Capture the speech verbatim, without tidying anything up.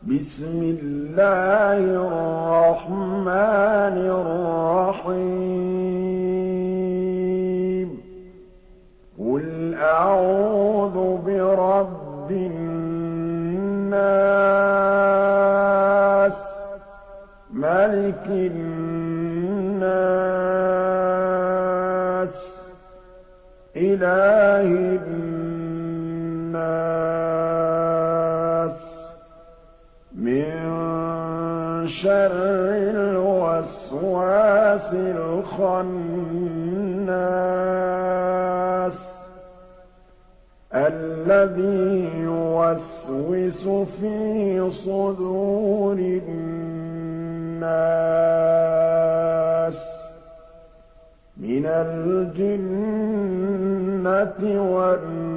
بسم الله الرحمن الرحيم قل أعوذ برب الناس ملك الناس إله الناس من شر الوسواس الخناس الذي يوسوس في صدور الناس من الجنة والناس